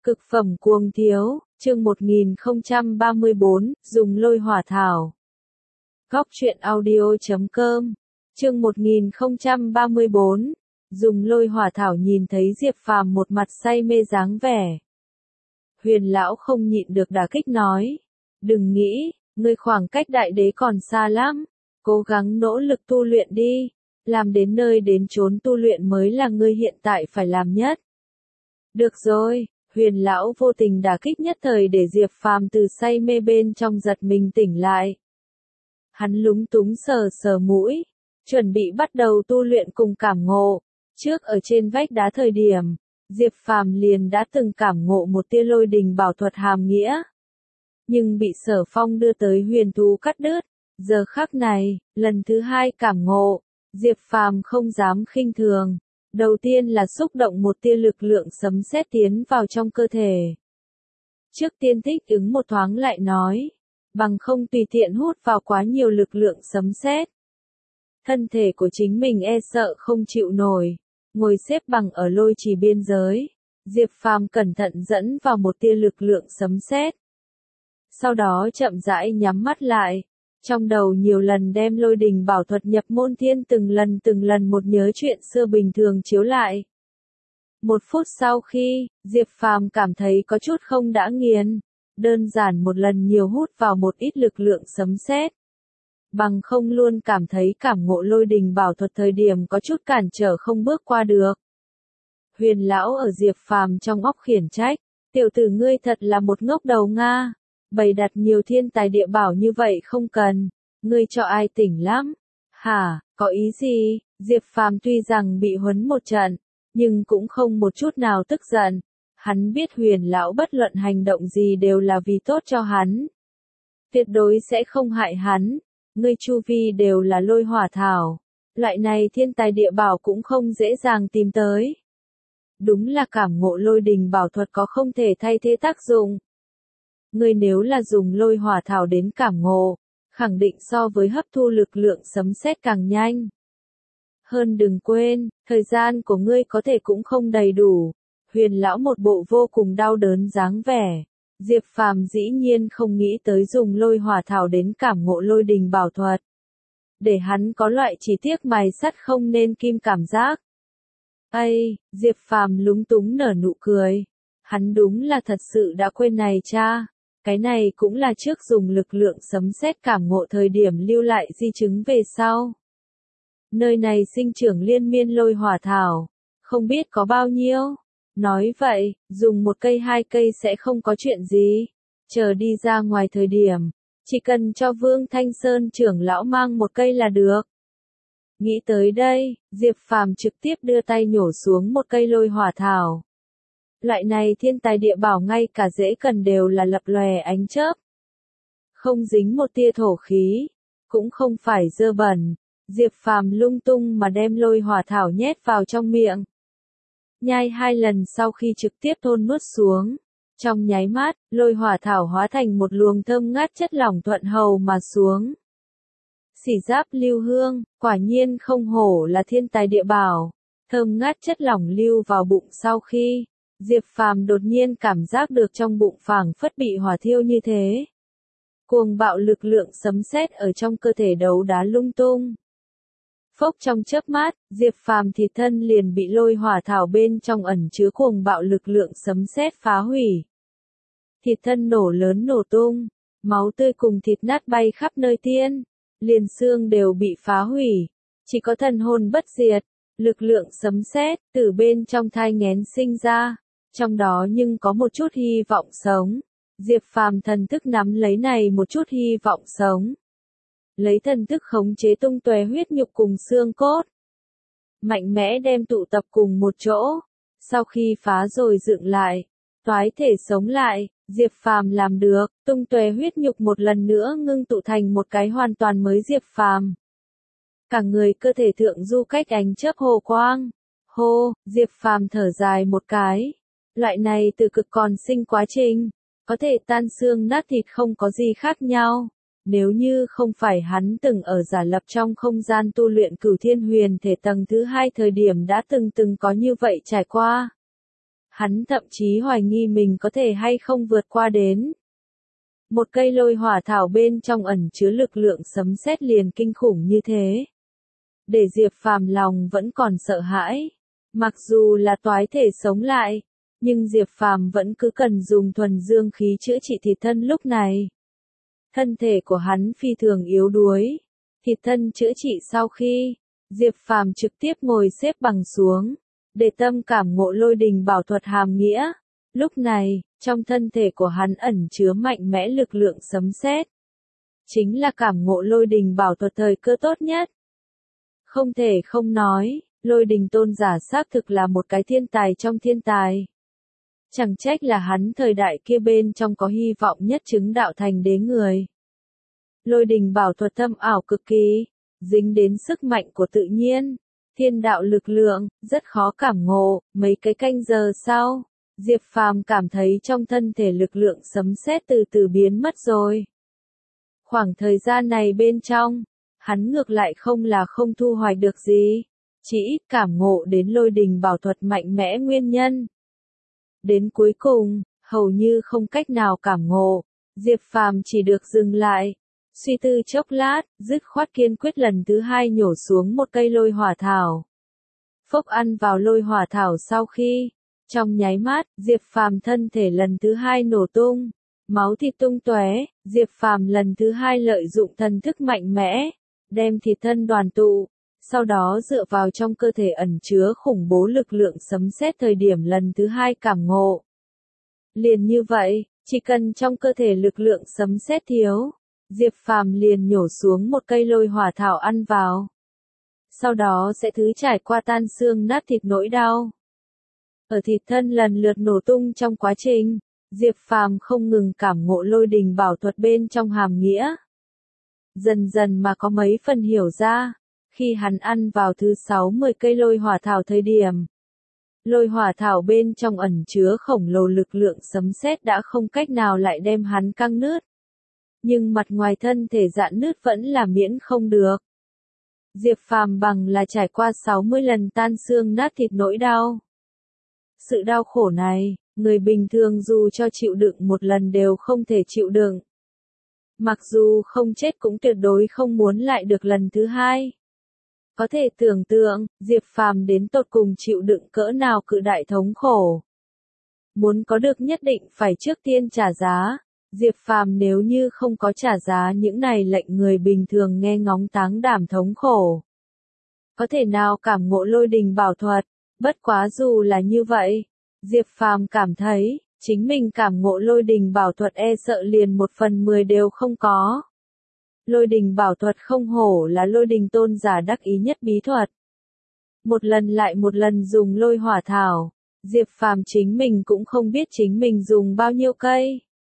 Cực phẩm cuồng thiếu, chương 1034, dùng lôi hỏa thảo. Góc truyện audio.com, chương 1034, dùng lôi hỏa thảo. Nhìn thấy Diệp Phàm một mặt say mê dáng vẻ, Huyền lão không nhịn được đả kích nói, đừng nghĩ, ngươi khoảng cách đại đế còn xa lắm, cố gắng nỗ lực tu luyện đi, làm đến nơi đến chốn tu luyện mới là ngươi hiện tại phải làm nhất. Được rồi. Huyền lão vô tình đả kích nhất thời để Diệp Phàm từ say mê bên trong giật mình tỉnh lại. Hắn lúng túng sờ sờ mũi, chuẩn bị bắt đầu tu luyện cùng cảm ngộ. Trước ở trên vách đá thời điểm, Diệp Phàm liền đã từng cảm ngộ một tia lôi đình bảo thuật hàm nghĩa. Nhưng bị Sở Phong đưa tới huyền thú cắt đứt. Giờ khắc này, lần thứ hai cảm ngộ, Diệp Phàm không dám khinh thường. Đầu tiên là xúc động một tia lực lượng sấm sét tiến vào trong cơ thể. Trước tiên thích ứng một thoáng lại nói, bằng không tùy tiện hút vào quá nhiều lực lượng sấm sét, thân thể của chính mình e sợ không chịu nổi. Ngồi xếp bằng ở lôi trì biên giới, Diệp Phàm cẩn thận dẫn vào một tia lực lượng sấm sét. Sau đó chậm rãi nhắm mắt lại. Trong đầu nhiều lần đem lôi đình bảo thuật nhập môn thiên từng lần một nhớ chuyện xưa bình thường chiếu lại. Một phút sau khi, Diệp Phàm cảm thấy có chút không đã nghiền, đơn giản một lần nhiều hút vào một ít lực lượng sấm sét. Bằng không luôn cảm thấy cảm ngộ lôi đình bảo thuật thời điểm có chút cản trở không bước qua được. Huyền lão ở Diệp Phàm trong óc khiển trách, tiểu tử ngươi thật là một ngốc đầu Nga. Bày đặt nhiều thiên tài địa bảo như vậy không cần, ngươi cho ai tỉnh lắm. Hả, có ý gì? Diệp Phàm tuy rằng bị huấn một trận, nhưng cũng không một chút nào tức giận. Hắn biết Huyền lão bất luận hành động gì đều là vì tốt cho hắn. Tuyệt đối sẽ không hại hắn. Ngươi chu vi đều là lôi hỏa thảo. Loại này thiên tài địa bảo cũng không dễ dàng tìm tới. Đúng là cảm ngộ lôi đình bảo thuật có không thể thay thế tác dụng. Ngươi nếu là dùng lôi hỏa thảo đến cảm ngộ, khẳng định so với hấp thu lực lượng sấm sét càng nhanh. Hơn đừng quên, thời gian của ngươi có thể cũng không đầy đủ. Huyền lão một bộ vô cùng đau đớn dáng vẻ. Diệp Phàm dĩ nhiên không nghĩ tới dùng lôi hỏa thảo đến cảm ngộ lôi đình bảo thuật. Để hắn có loại chỉ tiếc mài sắt không nên kim cảm giác. Ây, Diệp Phàm lúng túng nở nụ cười. Hắn đúng là thật sự đã quên này cha. Cái này cũng là trước dùng lực lượng sấm sét cảm ngộ thời điểm lưu lại di chứng về sau. Nơi này sinh trưởng liên miên lôi hỏa thảo, không biết có bao nhiêu. Nói vậy, dùng một cây hai cây sẽ không có chuyện gì. Chờ đi ra ngoài thời điểm, chỉ cần cho Vương Thanh Sơn trưởng lão mang một cây là được. Nghĩ tới đây, Diệp Phàm trực tiếp đưa tay nhổ xuống một cây lôi hỏa thảo. Loại này thiên tài địa bảo ngay cả rễ cần đều là lập lòe ánh chớp. Không dính một tia thổ khí, cũng không phải dơ bẩn. Diệp Phàm lung tung mà đem lôi hỏa thảo nhét vào trong miệng. Nhai 2 lần sau khi trực tiếp thôn nuốt xuống. Trong nháy mắt, lôi hỏa thảo hóa thành một luồng thơm ngát chất lỏng thuận hầu mà xuống. Xỉ giáp lưu hương, quả nhiên không hổ là thiên tài địa bảo. Thơm ngát chất lỏng lưu vào bụng sau khi, Diệp Phàm đột nhiên cảm giác được trong bụng phảng phất bị hỏa thiêu như thế. Cuồng bạo lực lượng sấm sét ở trong cơ thể đấu đá lung tung. Phốc trong chớp mắt, Diệp Phàm thịt thân liền bị lôi hỏa thảo bên trong ẩn chứa cuồng bạo lực lượng sấm sét phá hủy. Thịt thân nổ lớn nổ tung, máu tươi cùng thịt nát bay khắp nơi tiên, liền xương đều bị phá hủy, chỉ có thần hồn bất diệt, lực lượng sấm sét từ bên trong thai nghén sinh ra, trong đó nhưng có một chút hy vọng sống. Diệp Phàm thần thức nắm lấy này một chút hy vọng sống. Lấy thần thức khống chế tung tóe huyết nhục cùng xương cốt. Mạnh mẽ đem tụ tập cùng một chỗ. Sau khi phá rồi dựng lại, toái thể sống lại, Diệp Phàm làm được, tung tóe huyết nhục một lần nữa ngưng tụ thành một cái hoàn toàn mới Diệp Phàm. Cả người cơ thể thượng du cách ánh chớp hồ quang. Hô, Diệp Phàm thở dài một cái. Loại này từ cực còn sinh quá trình, có thể tan xương nát thịt không có gì khác nhau. Nếu như không phải hắn từng ở giả lập trong không gian tu luyện Cửu Thiên Huyền Thể tầng thứ 2 thời điểm đã từng có như vậy trải qua. Hắn thậm chí hoài nghi mình có thể hay không vượt qua đến. Một cây lôi hỏa thảo bên trong ẩn chứa lực lượng sấm sét liền kinh khủng như thế. Để Diệp Phàm lòng vẫn còn sợ hãi. Mặc dù là toái thể sống lại, nhưng Diệp Phàm vẫn cứ cần dùng thuần dương khí chữa trị thịt thân lúc này. Thân thể của hắn phi thường yếu đuối. Thịt thân chữa trị sau khi, Diệp Phàm trực tiếp ngồi xếp bằng xuống, để tâm cảm ngộ lôi đình bảo thuật hàm nghĩa. Lúc này, trong thân thể của hắn ẩn chứa mạnh mẽ lực lượng sấm sét. Chính là cảm ngộ lôi đình bảo thuật thời cơ tốt nhất. Không thể không nói, lôi đình tôn giả xác thực là một cái thiên tài trong thiên tài. Chẳng trách là hắn thời đại kia bên trong có hy vọng nhất chứng đạo thành đế người. Lôi đình bảo thuật thâm ảo cực kỳ, dính đến sức mạnh của tự nhiên, thiên đạo lực lượng, rất khó cảm ngộ. Mấy cái canh giờ sau, Diệp Phàm cảm thấy trong thân thể lực lượng sấm sét từ từ biến mất rồi. Khoảng thời gian này bên trong, hắn ngược lại không là không thu hoạch được gì, chỉ ít cảm ngộ đến lôi đình bảo thuật mạnh mẽ nguyên nhân. Đến cuối cùng, hầu như không cách nào cảm ngộ, Diệp Phàm chỉ được dừng lại, suy tư chốc lát, dứt khoát kiên quyết lần thứ hai nhổ xuống một cây lôi hỏa thảo. Phốc ăn vào lôi hỏa thảo sau khi, trong nháy mắt, Diệp Phàm thân thể lần thứ hai nổ tung, máu thịt tung tóe. Diệp Phàm lần thứ hai lợi dụng thần thức mạnh mẽ, đem thịt thân đoàn tụ, sau đó dựa vào trong cơ thể ẩn chứa khủng bố lực lượng sấm sét thời điểm lần thứ hai cảm ngộ. Liền như vậy, chỉ cần trong cơ thể lực lượng sấm sét thiếu, Diệp Phàm liền nhổ xuống một cây lôi hỏa thảo ăn vào. Sau đó sẽ thứ trải qua tan xương nát thịt nỗi đau. Ở thịt thân lần lượt nổ tung trong quá trình, Diệp Phàm không ngừng cảm ngộ lôi đình bảo thuật bên trong hàm nghĩa. Dần dần mà có mấy phần hiểu ra, khi hắn ăn vào thứ 60 cây lôi hỏa thảo thời điểm. Lôi hỏa thảo bên trong ẩn chứa khổng lồ lực lượng sấm sét đã không cách nào lại đem hắn căng nứt. Nhưng mặt ngoài thân thể rạn nứt vẫn là miễn không được. Diệp Phàm bằng là trải qua 60 lần tan xương nát thịt nỗi đau. Sự đau khổ này, người bình thường dù cho chịu đựng một lần đều không thể chịu đựng. Mặc dù không chết cũng tuyệt đối không muốn lại được lần thứ hai. Có thể tưởng tượng, Diệp Phàm đến tột cùng chịu đựng cỡ nào cự đại thống khổ. Muốn có được nhất định phải trước tiên trả giá. Diệp Phàm nếu như không có trả giá những này lệnh người bình thường nghe ngóng táng đảm thống khổ. Có thể nào cảm ngộ lôi đình bảo thuật, bất quá dù là như vậy, Diệp Phàm cảm thấy, chính mình cảm ngộ lôi đình bảo thuật e sợ liền 1/10 đều không có. Lôi đình bảo thuật không hổ là lôi đình tôn giả đắc ý nhất bí thuật. Một lần lại một lần dùng lôi hỏa thảo, Diệp Phàm chính mình cũng không biết chính mình dùng bao nhiêu cây.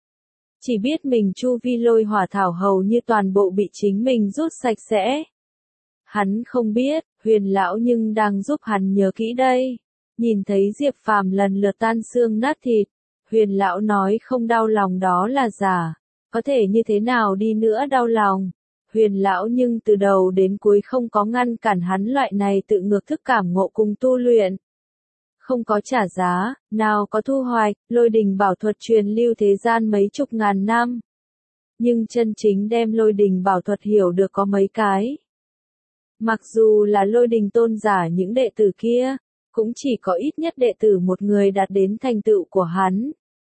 Chỉ biết mình chu vi lôi hỏa thảo hầu như toàn bộ bị chính mình rút sạch sẽ. Hắn không biết, Huyền lão nhưng đang giúp hắn nhớ kỹ đây. Nhìn thấy Diệp Phàm lần lượt tan xương nát thịt, Huyền lão nói không đau lòng đó là giả. Có thể như thế nào đi nữa đau lòng. Huyền lão nhưng từ đầu đến cuối không có ngăn cản hắn loại này tự ngược thức cảm ngộ cùng tu luyện. Không có trả giá, nào có thu hoạch, lôi đình bảo thuật truyền lưu thế gian mấy chục ngàn năm. Nhưng chân chính đem lôi đình bảo thuật hiểu được có mấy cái. Mặc dù là lôi đình tôn giả những đệ tử kia, cũng chỉ có ít nhất đệ tử một người đạt đến thành tựu của hắn.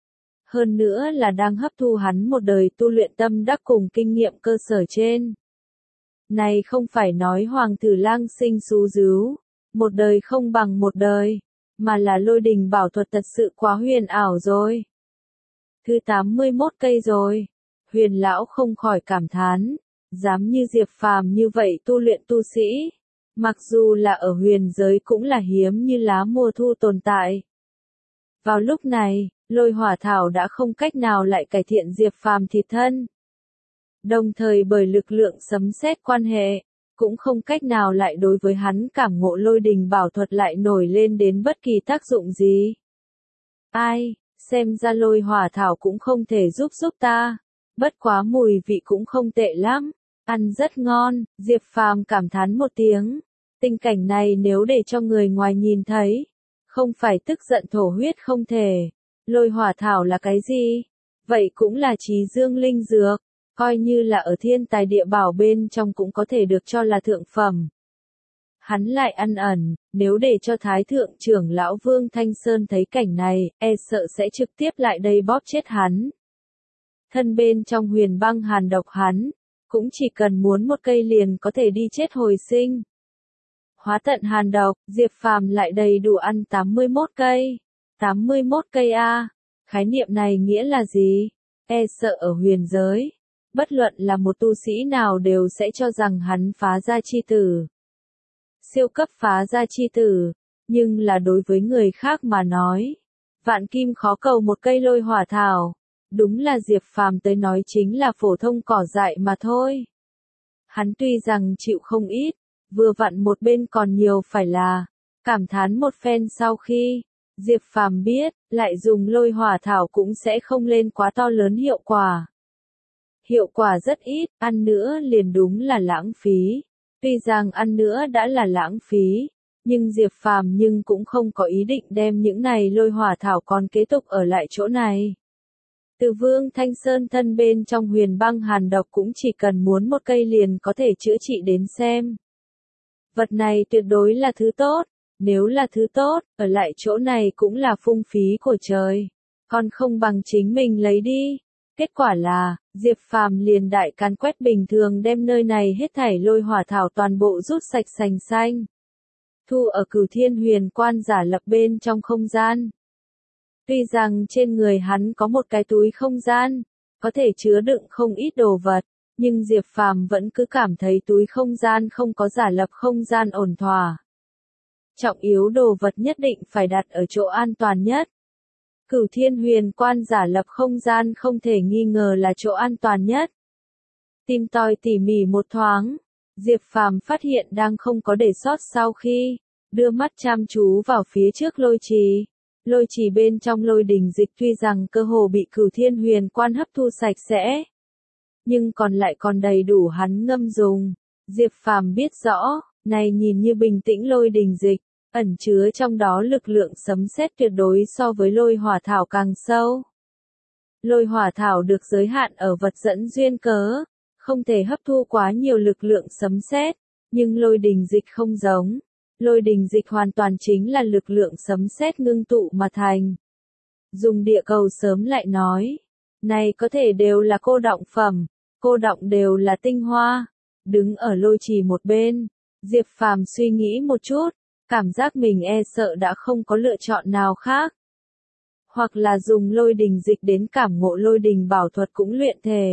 Hơn nữa là đang hấp thu hắn một đời tu luyện tâm đắc cùng kinh nghiệm cơ sở trên. Này không phải nói Hoàng Tử Lang sinh xú dứu, một đời không bằng một đời, mà là lôi đình bảo thuật thật sự quá huyền ảo rồi. Thứ 81 cây rồi, Huyền lão không khỏi cảm thán, dám như Diệp Phàm như vậy tu luyện tu sĩ, mặc dù là ở huyền giới cũng là hiếm như lá mùa thu tồn tại. Vào lúc này, lôi hỏa thảo đã không cách nào lại cải thiện Diệp Phàm thịt thân. Đồng thời bởi lực lượng sấm sét quan hệ, cũng không cách nào lại đối với hắn cảm ngộ lôi đình bảo thuật lại nổi lên đến bất kỳ tác dụng gì. Ai, xem ra lôi hỏa thảo cũng không thể giúp ta, bất quá mùi vị cũng không tệ lắm, ăn rất ngon. Diệp Phàm cảm thán một tiếng, tình cảnh này nếu để cho người ngoài nhìn thấy, Không phải tức giận thổ huyết không thể. Lôi hỏa thảo là cái gì? Vậy cũng là trí dương linh dược, coi như là ở thiên tài địa bảo bên trong cũng có thể được cho là thượng phẩm. Hắn lại ăn ẩn, nếu để cho Thái Thượng trưởng lão Vương Thanh Sơn thấy cảnh này, sợ sẽ trực tiếp lại đây bóp chết hắn. Thân bên trong huyền băng hàn độc hắn, cũng chỉ cần muốn một cây liền có thể đi chết hồi sinh. Hóa tận hàn độc, Diệp Phàm lại đầy đủ ăn 81 cây. 81 cây a. Khái niệm này nghĩa là gì? Sợ ở huyền giới, bất luận là một tu sĩ nào đều sẽ cho rằng hắn phá gia chi tử. Siêu cấp phá gia chi tử, nhưng là đối với người khác mà nói, vạn kim khó cầu một cây lôi hỏa thảo, đúng là Diệp Phàm tới nói chính là phổ thông cỏ dại mà thôi. Hắn tuy rằng chịu không ít, vừa vặn một bên còn nhiều phải là, cảm thán một phen sau khi, Diệp Phàm biết, lại dùng lôi hỏa thảo cũng sẽ không lên quá to lớn hiệu quả. Hiệu quả rất ít, ăn nữa liền đúng là lãng phí. Tuy rằng ăn nữa đã là lãng phí, nhưng Diệp Phàm nhưng cũng không có ý định đem những này lôi hỏa thảo còn kế tục ở lại chỗ này. Từ Vương Thanh Sơn thân bên trong huyền băng hàn độc cũng chỉ cần muốn một cây liền có thể chữa trị đến xem. Vật này tuyệt đối là thứ tốt, nếu là thứ tốt, ở lại chỗ này cũng là phung phí của trời, còn không bằng chính mình lấy đi. Kết quả là, Diệp Phàm liền đại càn quét bình thường đem nơi này hết thảy lôi hỏa thảo toàn bộ rút sạch sành xanh. Thu ở Cửu Thiên Huyền Quan giả lập bên trong không gian. Tuy rằng trên người hắn có một cái túi không gian, có thể chứa đựng không ít đồ vật, nhưng Diệp Phàm vẫn cứ cảm thấy túi không gian không có giả lập không gian ổn thỏa. Trọng yếu đồ vật nhất định phải đặt ở chỗ an toàn nhất. Cửu Thiên Huyền Quan giả lập không gian không thể nghi ngờ là chỗ an toàn nhất. Tìm tòi tỉ mỉ một thoáng, Diệp Phàm phát hiện đang không có để sót sau khi đưa mắt chăm chú vào phía trước lôi trì. Lôi trì bên trong lôi đình dịch tuy rằng cơ hồ bị Cửu Thiên Huyền Quan hấp thu sạch sẽ, nhưng còn lại còn đầy đủ hắn ngâm dùng. Diệp Phàm biết rõ, này nhìn như bình tĩnh lôi đình dịch, ẩn chứa trong đó lực lượng sấm sét tuyệt đối so với lôi hỏa thảo càng sâu. Lôi hỏa thảo được giới hạn ở vật dẫn duyên cớ, không thể hấp thu quá nhiều lực lượng sấm sét, nhưng lôi đình dịch không giống. Lôi đình dịch hoàn toàn chính là lực lượng sấm sét ngưng tụ mà thành. Dùng địa cầu sớm lại nói, này có thể đều là cô đọng phẩm, cô đọng đều là tinh hoa. Đứng ở lôi trì một bên, Diệp Phàm suy nghĩ một chút, cảm giác mình sợ đã không có lựa chọn nào khác. Hoặc là dùng lôi đình dịch đến cảm ngộ lôi đình bảo thuật cũng luyện thể.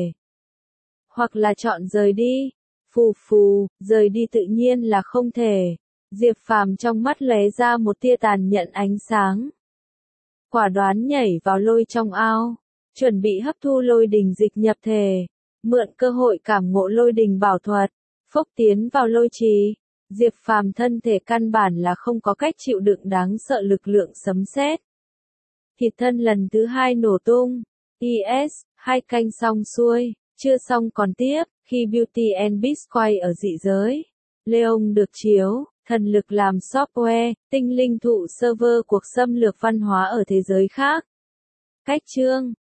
Hoặc là chọn rời đi. Phù phù, rời đi tự nhiên là không thể. Diệp Phàm trong mắt lóe ra một tia tàn nhẫn ánh sáng. Quả đoán nhảy vào lôi trong ao, chuẩn bị hấp thu lôi đình dịch nhập thể, mượn cơ hội cảm ngộ lôi đình bảo thuật, phốc tiến vào lôi trì. Diệp Phàm thân thể căn bản là không có cách chịu đựng đáng sợ lực lượng sấm sét. Thịt thân lần thứ 2 nổ tung. IS, 2 canh xong xuôi, chưa xong còn tiếp, khi Beauty and Beast quay ở dị giới. Leon được chiếu, thần lực làm software, tinh linh thụ server cuộc xâm lược văn hóa ở thế giới khác. Cách chương